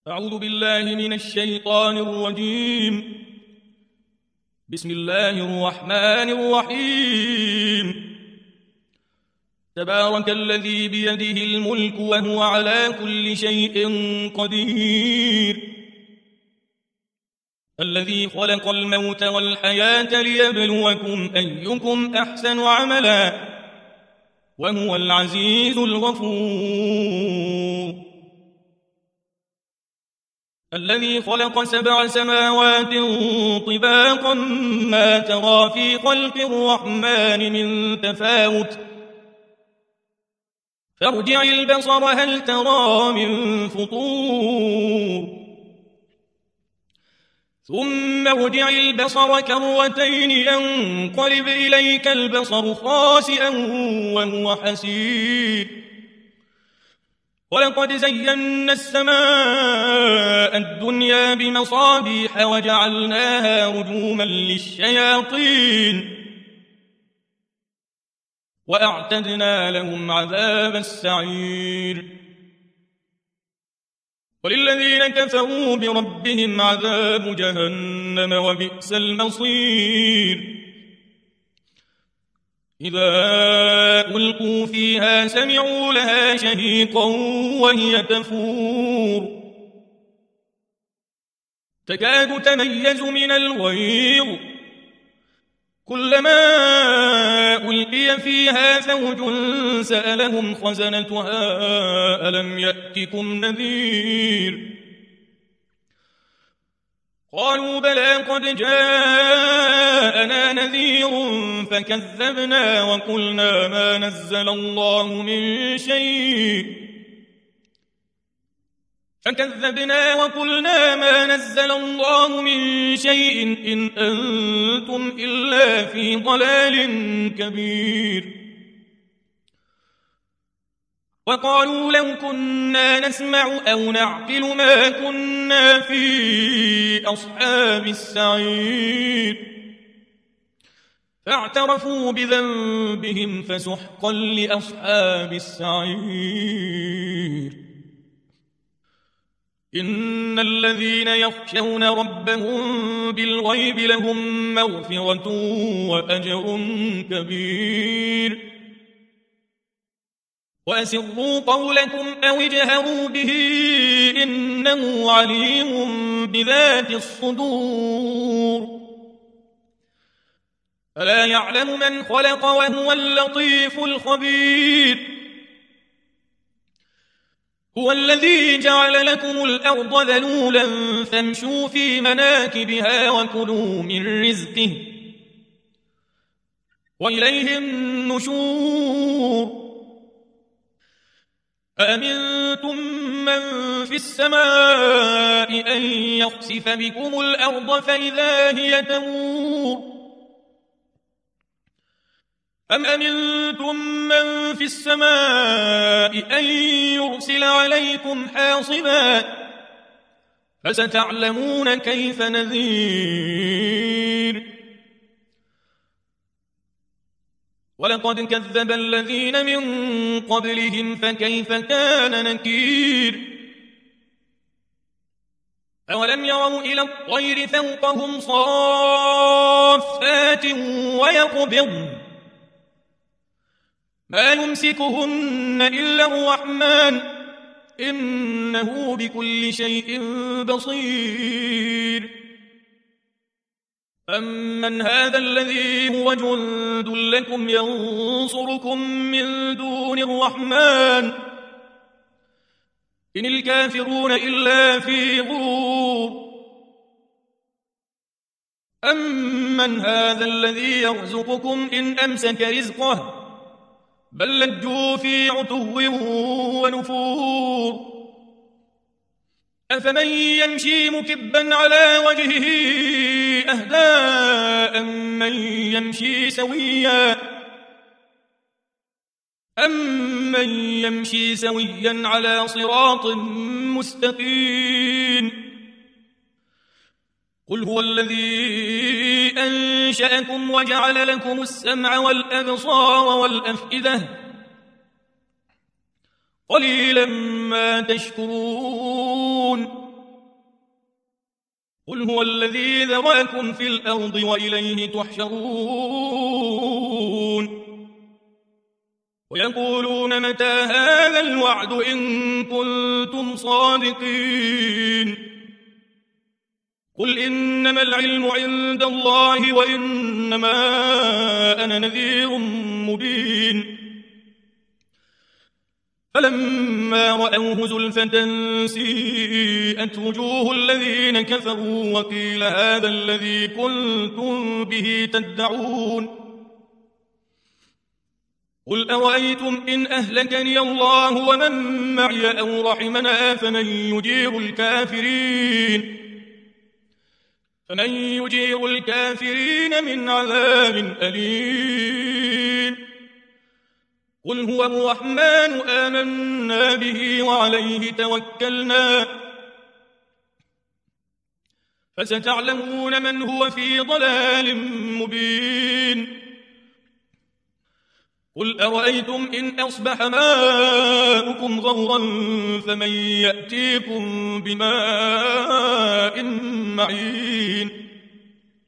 أعوذ بالله من الشيطان الرجيم. بسم الله الرحمن الرحيم. تبارك الذي بيده الملك وهو على كل شيء قدير، الذي خلق الموت والحياة ليبلوكم أيكم أحسن عملا، وهو العزيز الغفور. الذي خلق 7 سماوات طباقا ما ترى في خلق الرحمن من تفاوت، فارجع البصر هل ترى من فطور، ثم ارجع البصر كرتين ينقلب إليك البصر خاسئا وهو حسير. ولقد زينا السماء الدنيا بمصابيح وجعلناها رجوما للشياطين، وأعتدنا لهم عذاب السعير. وللذين كفروا بربهم عذاب جهنم وبئس المصير. إذا ألقوا فيها سمعوا لها شهيقا وهي تفور، تكاد تميز من الغيظ، كلما ألقي فيها فوج سألهم خزنتها ألم يأتكم نذير، قالوا بلى قد جاءنا نذير فكذبنا وقلنا ما نزل الله من شيء إن أنتم إلا في ضلال كبير. وقالوا لو كنا نسمع أو نعقل ما كنا في أصحاب السعير، فاعترفوا بذنبهم فسحقا لأصحاب السعير. إن الذين يخشون ربهم بالغيب لهم مغفرة وأجر كبير. وأسروا قولكم أو اجهروا به إنه عليم بذات الصدور. ألا يعلم من خلق وهو اللطيف الخبير. هو الذي جعل لكم الأرض ذلولا فامشوا في مناكبها وكلوا من رزقه وإليه النشور. أأمنتم من في السماء أن يخسف بكم الأرض فإذا هي تمور، أم أمنتم من في السماء أن يرسل عليكم حاصبا، فستعلمون كيف نذير. ولقد كذب الذين من قبلهم فكيف كان نكير. أولم يروا إلى الطير فوقهم صافات ويقبضن ما يمسكهن إلا الرحمن إنه بكل شيء بصير. أمن هذا الذي هو جند لكم ينصركم من دون الرحمن إن الكافرون إلا في غرور. أمن هذا الذي يرزقكم إن أمسك رزقه بل لجوا في عتو ونفور. أفمن يمشي مكبا على وجهه أهدى أمن يمشي سويا على صراط مستقيم. قل هو الذي أنشأكم وجعل لكم السمع والأبصار والأفئدة قليلا ما تشكرون. قل هو الذي ذراكم في الأرض وإليه تحشرون ويقولون متى هذا الوعد إن كنتم صادقين قل إنما العلم عند الله وإنما أنا نذير مبين فلما رأوه زلفة سيئت وجوه الذين كفروا وقيل هذا الذي كنتم به تدعون قل أرأيتم إن أهلكني الله ومن معي أو رحمنا فمن يجير الكافرين من عذاب أليم قل هو الرحمن آمنا به وعليه توكلنا فستعلمون من هو في ضلال مبين قل أرأيتم إن أصبح ماؤكم غورا فمن يأتيكم بماء معين